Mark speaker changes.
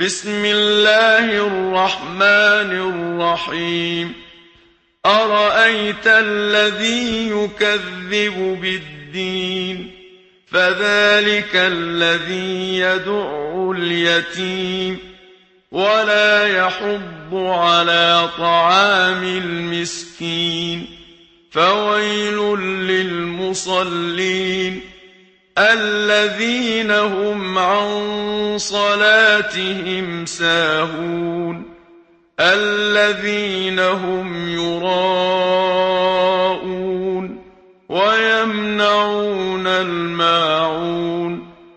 Speaker 1: بسم الله الرحمن الرحيم أرأيت الذي يكذب بالدين فذلك الذي يدع اليتيم ولا يحض على طعام المسكين فويل للمصلين الذين هم عن صلاتهم ساهون الذين هم يراءون ويمنعون الماعون